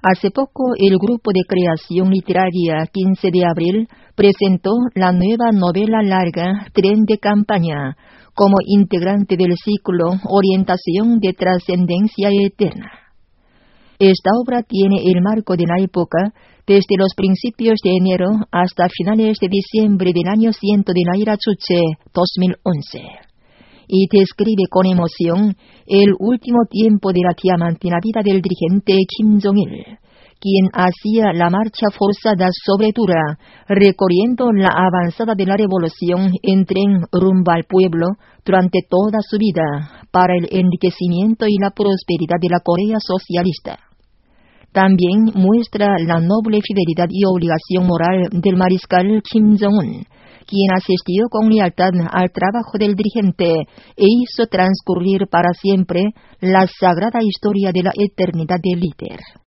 Hace poco, el grupo de creación literaria 15 de abril presentó la nueva novela larga Tren de campaña, como integrante del ciclo Orientación de trascendencia eterna. Esta obra tiene el marco de la época desde los principios de enero hasta finales de diciembre del año 100 de la era Chuche, 2011. Y describe con emoción el último tiempo de la diamantina vida del dirigente Kim Jong-il, quien hacía la marcha forzada sobre Tura, recorriendo la avanzada de la revolución en tren rumbo al pueblo durante toda su vida, para el enriquecimiento y la prosperidad de la Corea socialista. También muestra la noble fidelidad y obligación moral del mariscal Kim Jong-un, quien asistió con lealtad al trabajo del dirigente e hizo transcurrir para siempre la sagrada historia de la eternidad del líder.